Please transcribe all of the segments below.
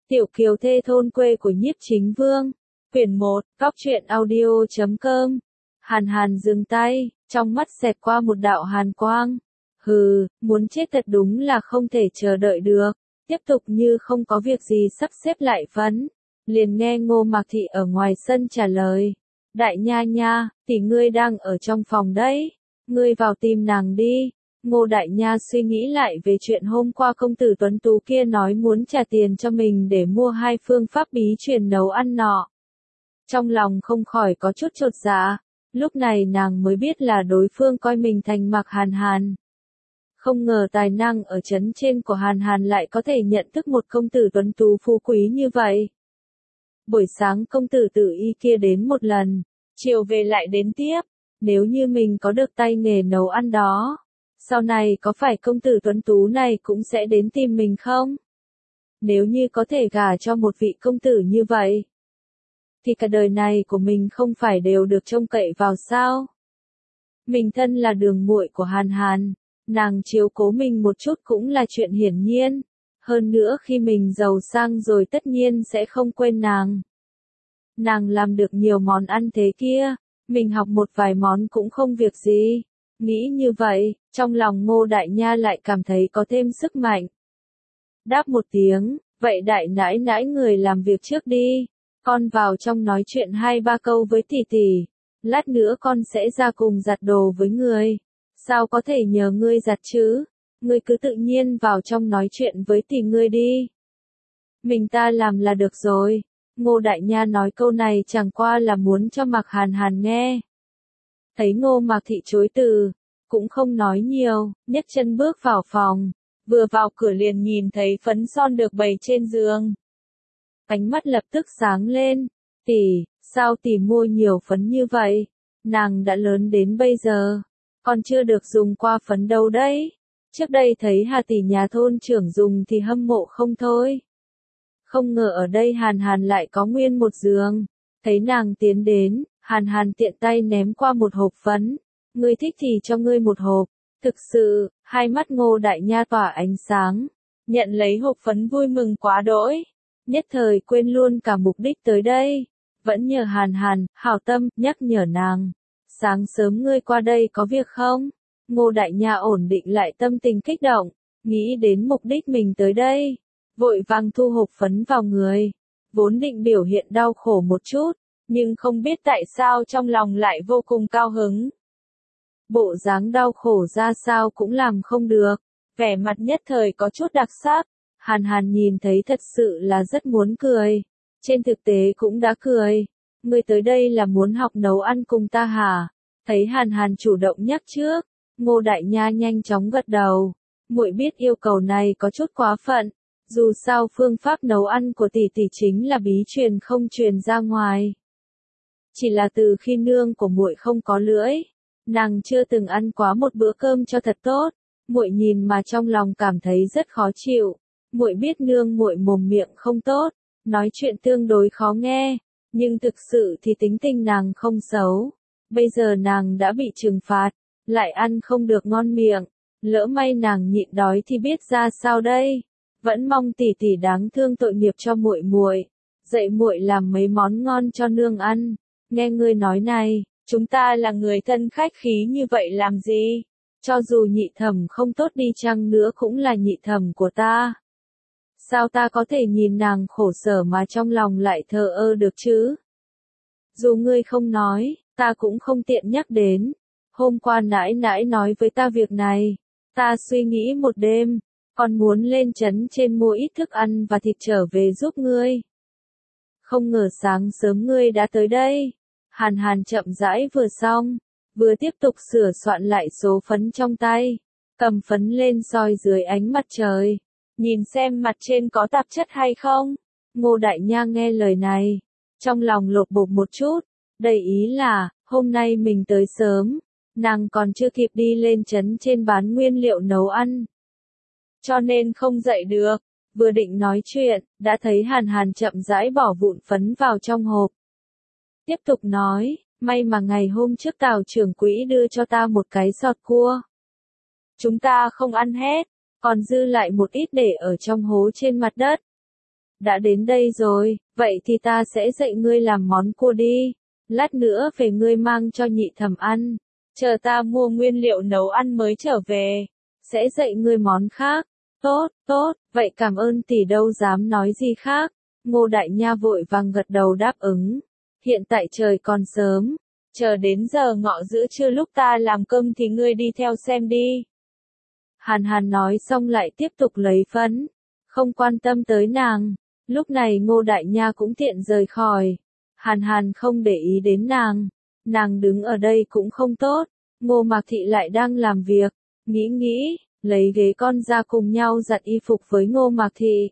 Tiểu kiều thê thôn quê của Nhiếp Chính Vương. Quyển 1, Góc truyện audio.com. Hàn Hàn dừng tay, trong mắt xẹt qua một đạo hàn quang. Hừ, muốn chết thật đúng là không thể chờ đợi được. Tiếp tục như không có việc gì sắp xếp lại phấn. Liền nghe Ngô Mạc Thị ở ngoài sân trả lời. Đại nha nha, tỷ ngươi đang ở trong phòng đấy. Ngươi vào tìm nàng đi. Ngô Đại Nha suy nghĩ lại về chuyện hôm qua công tử Tuấn Tú kia nói muốn trả tiền cho mình để mua 2 phương pháp bí truyền nấu ăn nọ. Trong lòng không khỏi có chút chột dạ, lúc này nàng mới biết là đối phương coi mình thành Mạc Hàn Hàn. Không ngờ tài năng ở trấn trên của Hàn Hàn lại có thể nhận thức một công tử Tuấn Tú phú quý như vậy. Buổi sáng công tử Tử Y kia đến một lần, chiều về lại đến tiếp, nếu như mình có được tay nghề nấu ăn đó. Sau này có phải công tử Tuấn Tú này cũng sẽ đến tìm mình không? Nếu như có thể gả cho một vị công tử như vậy, thì cả đời này của mình không phải đều được trông cậy vào sao? Mình thân là đường muội của Hàn Hàn, nàng chiếu cố mình một chút cũng là chuyện hiển nhiên. Hơn nữa khi mình giàu sang rồi tất nhiên sẽ không quên nàng. Nàng làm được nhiều món ăn thế kia, mình học một vài món cũng không việc gì. Nghĩ như vậy, trong lòng Ngô Đại Nha lại cảm thấy có thêm sức mạnh. Đáp một tiếng, vậy đại nãi nãi người làm việc trước đi, con vào trong nói chuyện 2-3 câu với tỷ tỷ, lát nữa con sẽ ra cùng giặt đồ với người. Sao có thể nhờ ngươi giặt chứ, ngươi cứ tự nhiên vào trong nói chuyện với tỷ ngươi đi. Mình ta làm là được rồi. Ngô Đại Nha nói câu này chẳng qua là muốn cho Mạc Hàn Hàn nghe. Thấy Ngô Mạc Thị chối từ, cũng không nói nhiều, nhấc chân bước vào phòng, vừa vào cửa liền nhìn thấy phấn son được bày trên giường. Ánh mắt lập tức sáng lên, tỷ, sao tỷ mua nhiều phấn như vậy? Nàng đã lớn đến bây giờ, còn chưa được dùng qua phấn đâu đấy. Trước đây thấy Hà tỷ nhà thôn trưởng dùng thì hâm mộ không thôi. Không ngờ ở đây Hàn Hàn lại có nguyên một giường. Thấy nàng tiến đến, Hàn Hàn tiện tay ném qua một hộp phấn. Ngươi thích thì cho ngươi một hộp. Thực sự, hai mắt Ngô Đại Nha tỏa ánh sáng. Nhận lấy hộp phấn vui mừng quá đỗi. Nhất thời quên luôn cả mục đích tới đây. Vẫn nhờ Hàn Hàn, hảo tâm, nhắc nhở nàng. Sáng sớm ngươi qua đây có việc không? Ngô Đại Nha ổn định lại tâm tình kích động. Nghĩ đến mục đích mình tới đây. Vội vàng thu hộp phấn vào người. Vốn định biểu hiện đau khổ một chút. Nhưng không biết tại sao trong lòng lại vô cùng cao hứng. Bộ dáng đau khổ ra sao cũng làm không được. Vẻ mặt nhất thời có chút đặc sắc. Hàn Hàn nhìn thấy thật sự là rất muốn cười. Trên thực tế cũng đã cười. Ngươi tới đây là muốn học nấu ăn cùng ta hả? Thấy Hàn Hàn chủ động nhắc trước. Ngô Đại Nha nhanh chóng gật đầu. Muội biết yêu cầu này có chút quá phận. Dù sao phương pháp nấu ăn của tỷ tỷ chính là bí truyền không truyền ra ngoài. Chỉ là từ khi nương của muội không có lưỡi, nàng chưa từng ăn quá một bữa cơm cho thật tốt. Muội nhìn mà trong lòng cảm thấy rất khó chịu. Muội biết nương muội mồm miệng không tốt, nói chuyện tương đối khó nghe, nhưng thực sự thì tính tình nàng không xấu. Bây giờ nàng đã bị trừng phạt, lại ăn không được ngon miệng, lỡ may nàng nhịn đói thì biết ra sao đây. Vẫn mong tỷ tỷ đáng thương tội nghiệp cho muội muội, dạy muội làm mấy món ngon cho nương ăn. Nghe ngươi nói này, chúng ta là người thân khách khí như vậy làm gì? Cho dù nhị thẩm không tốt đi chăng nữa cũng là nhị thẩm của ta. Sao ta có thể nhìn nàng khổ sở mà trong lòng lại thờ ơ được chứ? Dù ngươi không nói, ta cũng không tiện nhắc đến. Hôm qua nãi nãi nói với ta việc này, ta suy nghĩ một đêm, còn muốn lên trấn trên mua ít thức ăn và thịt trở về giúp ngươi. Không ngờ sáng sớm ngươi đã tới đây. Hàn Hàn chậm rãi vừa xong, vừa tiếp tục sửa soạn lại số phấn trong tay, cầm phấn lên soi dưới ánh mặt trời, nhìn xem mặt trên có tạp chất hay không. Ngô Đại Nha nghe lời này, trong lòng lột bột một chút, đầy ý là, hôm nay mình tới sớm, nàng còn chưa kịp đi lên trấn trên bán nguyên liệu nấu ăn. Cho nên không dậy được, vừa định nói chuyện, đã thấy Hàn Hàn chậm rãi bỏ vụn phấn vào trong hộp. Tiếp tục nói, may mà ngày hôm trước Tào trưởng quỹ đưa cho ta một cái giọt cua. Chúng ta không ăn hết, còn dư lại một ít để ở trong hố trên mặt đất. đã đến đây rồi, vậy thì ta sẽ dạy ngươi làm món cua đi. Lát nữa về ngươi mang cho nhị thẩm ăn. Chờ ta mua nguyên liệu nấu ăn mới trở về. Sẽ dạy ngươi món khác. Tốt, tốt, vậy cảm ơn tỷ đâu dám nói gì khác. Ngô Đại Nha vội vàng gật đầu đáp ứng. Hiện tại trời còn sớm. Chờ đến giờ ngọ giữa trưa lúc ta làm cơm thì ngươi đi theo xem đi. Hàn Hàn nói xong lại tiếp tục lấy phấn. Không quan tâm tới nàng. Lúc này Ngô Đại Nha cũng tiện rời khỏi. Hàn Hàn không để ý đến nàng. Nàng đứng ở đây cũng không tốt. Ngô Mạc Thị lại đang làm việc. Nghĩ, lấy ghế con ra cùng nhau giặt y phục với Ngô Mạc Thị.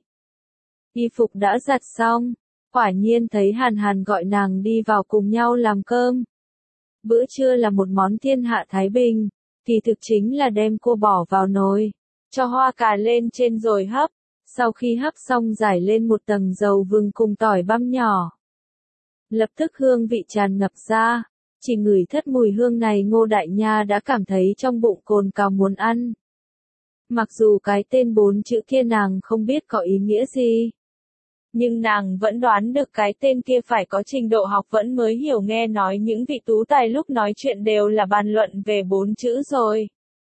Y phục đã giặt xong. Quả nhiên thấy Hàn Hàn gọi nàng đi vào cùng nhau làm cơm. Bữa trưa là một món thiên hạ Thái Bình. Kỳ thực chính là đem cua bỏ vào nồi. Cho hoa cà lên trên rồi hấp. Sau khi hấp xong rải lên một tầng dầu vừng cùng tỏi băm nhỏ. Lập tức hương vị tràn ngập ra. Chỉ ngửi thất mùi hương này Ngô Đại Nha đã cảm thấy trong bụng cồn cào muốn ăn. Mặc dù cái tên 4 chữ kia nàng không biết có ý nghĩa gì. Nhưng nàng vẫn đoán được cái tên kia phải có trình độ học vẫn mới hiểu nghe nói những vị tú tài lúc nói chuyện đều là bàn luận về 4 chữ rồi.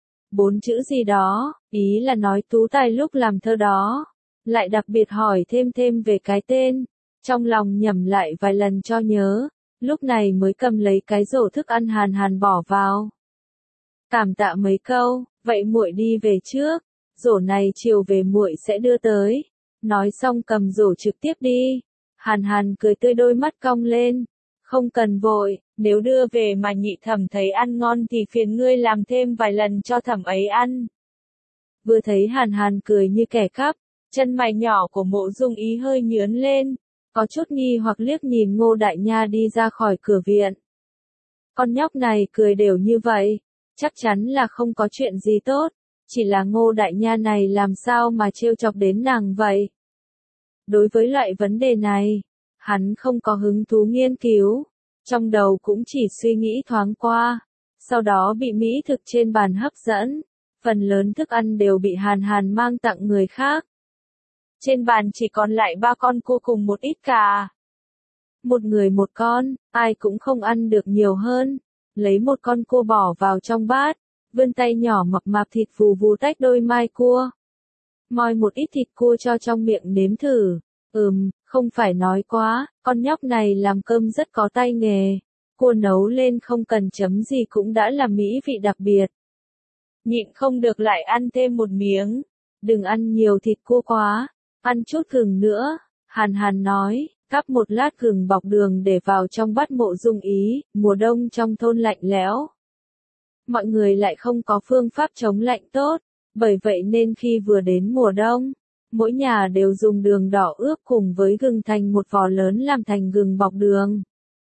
4 chữ gì đó, ý là nói tú tài lúc làm thơ đó. Lại đặc biệt hỏi thêm về cái tên. Trong lòng nhẩm lại vài lần cho nhớ. Lúc này mới cầm lấy cái rổ thức ăn Hàn Hàn bỏ vào. Cảm tạ mấy câu, vậy muội đi về trước. Rổ này chiều về muội sẽ đưa tới. Nói xong cầm rổ trực tiếp đi. Hàn Hàn cười tươi đôi mắt cong lên. Không cần vội, nếu đưa về mà nhị thẩm thấy ăn ngon thì phiền ngươi làm thêm vài lần cho thẩm ấy ăn. Vừa thấy Hàn Hàn cười như kẻ cắp, chân mày nhỏ của Mộ Dung Ý hơi nhướng lên. Có chút nghi hoặc liếc nhìn Ngô Đại Nha đi ra khỏi cửa viện. Con nhóc này cười đều như vậy, chắc chắn là không có chuyện gì tốt, chỉ là Ngô Đại Nha này làm sao mà trêu chọc đến nàng vậy. Đối với loại vấn đề này, hắn không có hứng thú nghiên cứu, trong đầu cũng chỉ suy nghĩ thoáng qua, sau đó bị mỹ thực trên bàn hấp dẫn, phần lớn thức ăn đều bị Hàn Hàn mang tặng người khác. Trên bàn chỉ còn lại 3 con cua cùng một ít cà. Một người một con, ai cũng không ăn được nhiều hơn. Lấy một con cua bỏ vào trong bát, vươn tay nhỏ mập mạp thịt vù vù tách đôi mai cua. Moi một ít thịt cua cho trong miệng nếm thử. Không phải nói quá, con nhóc này làm cơm rất có tay nghề. Cua nấu lên không cần chấm gì cũng đã là mỹ vị đặc biệt. Nhịn không được lại ăn thêm một miếng. Đừng ăn nhiều thịt cua quá. Ăn chút gừng nữa, Hàn Hàn nói, cắp một lát gừng bọc đường để vào trong bát Mộ Dung Ý, mùa đông trong thôn lạnh lẽo. Mọi người lại không có phương pháp chống lạnh tốt, bởi vậy nên khi vừa đến mùa đông, mỗi nhà đều dùng đường đỏ ướp cùng với gừng thành một vò lớn làm thành gừng bọc đường.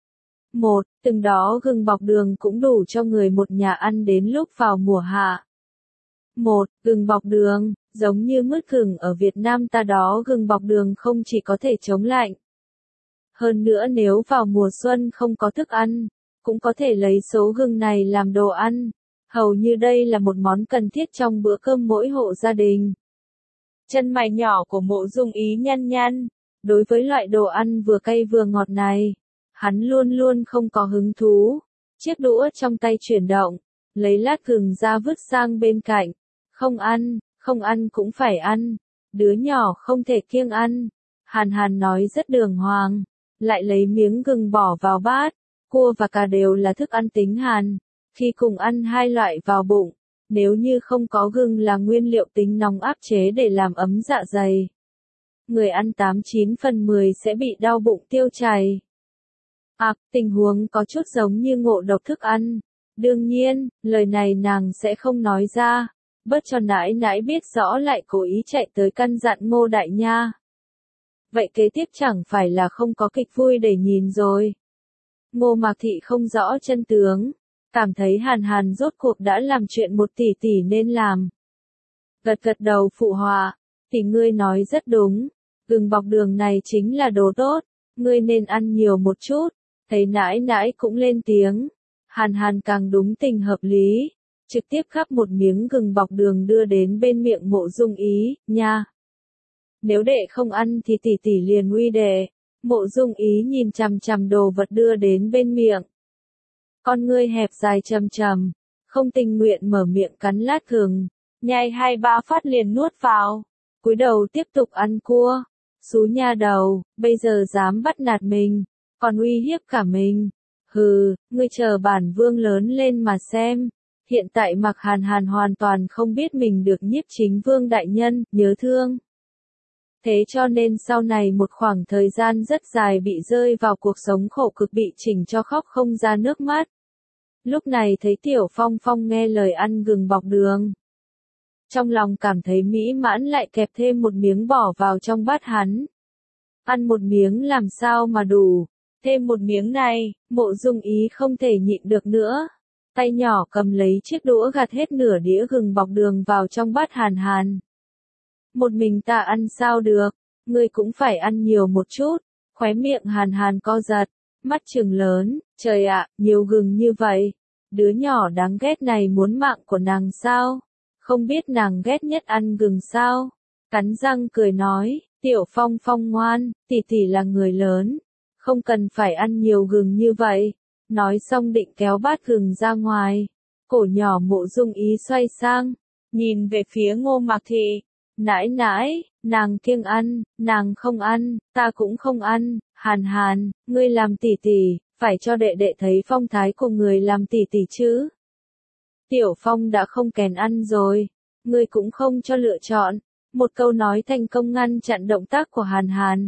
Từng đó gừng bọc đường cũng đủ cho người một nhà ăn đến lúc vào mùa hạ. Gừng bọc đường, giống như mứt gừng ở Việt Nam ta đó gừng bọc đường không chỉ có thể chống lạnh. Hơn nữa nếu vào mùa xuân không có thức ăn, cũng có thể lấy số gừng này làm đồ ăn. Hầu như đây là một món cần thiết trong bữa cơm mỗi hộ gia đình. Chân mày nhỏ của Mộ Dung Ý nhăn nhăn. Đối với loại đồ ăn vừa cay vừa ngọt này, hắn luôn luôn không có hứng thú. Chiếc đũa trong tay chuyển động, lấy lát gừng ra vứt sang bên cạnh. Không ăn cũng phải ăn. Đứa nhỏ không thể kiêng ăn. Hàn Hàn nói rất đường hoàng. Lại lấy miếng gừng bỏ vào bát. Cua và cà đều là thức ăn tính hàn. Khi cùng ăn hai loại vào bụng, nếu như không có gừng là nguyên liệu tính nóng áp chế để làm ấm dạ dày. Người ăn 89 phần 10 sẽ bị đau bụng tiêu chảy. Tình huống có chút giống như ngộ độc thức ăn. Đương nhiên, lời này nàng sẽ không nói ra. Bớt cho nãi nãi biết rõ lại cố ý chạy tới căn dặn Ngô Đại Nha. Vậy kế tiếp chẳng phải là không có kịch vui để nhìn rồi. Ngô Mạc Thị không rõ chân tướng, cảm thấy Hàn Hàn rốt cuộc đã làm chuyện một tỷ tỷ nên làm. Gật đầu phụ họa, tỷ ngươi nói rất đúng, gừng bọc đường này chính là đồ tốt, ngươi nên ăn nhiều một chút. Thấy nãi nãi cũng lên tiếng, Hàn Hàn càng đúng tình hợp lý. Trực tiếp khắp một miếng gừng bọc đường đưa đến bên miệng Mộ Dung Ý, nha. Nếu đệ không ăn thì tỷ tỷ liền uy đệ. Mộ Dung Ý nhìn chằm chằm đồ vật đưa đến bên miệng. Con ngươi hẹp dài trầm trầm, không tình nguyện mở miệng cắn lát gừng, nhai 2-3 phát liền nuốt vào, cúi đầu tiếp tục ăn cua. Xú nha đầu, bây giờ dám bắt nạt mình, còn uy hiếp cả mình. Hừ, ngươi chờ bản vương lớn lên mà xem. Hiện tại Mạc Hàn Hàn hoàn toàn không biết mình được Nhiếp Chính Vương đại nhân nhớ thương. Thế cho nên sau này một khoảng thời gian rất dài bị rơi vào cuộc sống khổ cực, bị chỉnh cho khóc không ra nước mắt. Lúc này thấy Tiểu Phong Phong nghe lời ăn gừng bọc đường. Trong lòng cảm thấy mỹ mãn, lại kẹp thêm một miếng bỏ vào trong bát hắn. Ăn một miếng làm sao mà đủ, thêm một miếng này, Mộ Dung Ý không thể nhịn được nữa. Tay nhỏ cầm lấy chiếc đũa gạt hết nửa đĩa gừng bọc đường vào trong bát Hàn Hàn. Một mình ta ăn sao được, ngươi cũng phải ăn nhiều một chút. Khóe miệng Hàn Hàn co giật, mắt trừng lớn, trời ạ, nhiều gừng như vậy. Đứa nhỏ đáng ghét này muốn mạng của nàng sao? Không biết nàng ghét nhất ăn gừng sao? Cắn răng cười nói, Tiểu Phong Phong ngoan, tỷ tỷ là người lớn, không cần phải ăn nhiều gừng như vậy. Nói xong định kéo bát gừng ra ngoài. Cổ nhỏ Mộ Dung Ý xoay sang, nhìn về phía Ngô Mạc Thị. Nãi nãi, nàng kiêng ăn, nàng không ăn, ta cũng không ăn. Hàn Hàn, ngươi làm tỷ tỷ, phải cho đệ đệ thấy phong thái của người làm tỷ tỷ chứ. Tiểu Phong đã không kèn ăn rồi, ngươi cũng không cho lựa chọn. Một câu nói thành công ngăn chặn động tác của Hàn Hàn.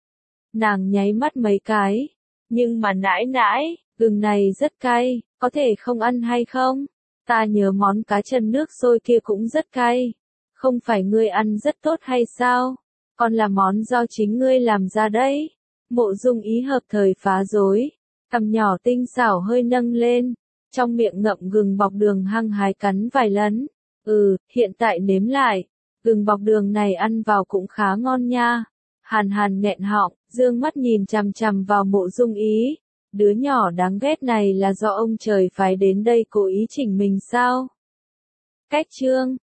Nàng nháy mắt mấy cái, nhưng mà nãi nãi, gừng này rất cay, có thể không ăn hay không? Ta nhớ món cá chân nước sôi kia cũng rất cay. Không phải ngươi ăn rất tốt hay sao? Còn là món do chính ngươi làm ra đấy. Mộ Dung Ý hợp thời phá rối, cằm nhỏ tinh xảo hơi nâng lên, trong miệng ngậm gừng bọc đường hăng hái cắn vài lần. Hiện tại nếm lại, gừng bọc đường này ăn vào cũng khá ngon nha. Hàn Hàn nghẹn họng, dương mắt nhìn chằm chằm vào Mộ Dung Ý. Đứa nhỏ đáng ghét này là do ông trời phái đến đây cố ý chỉnh mình sao? Cách chương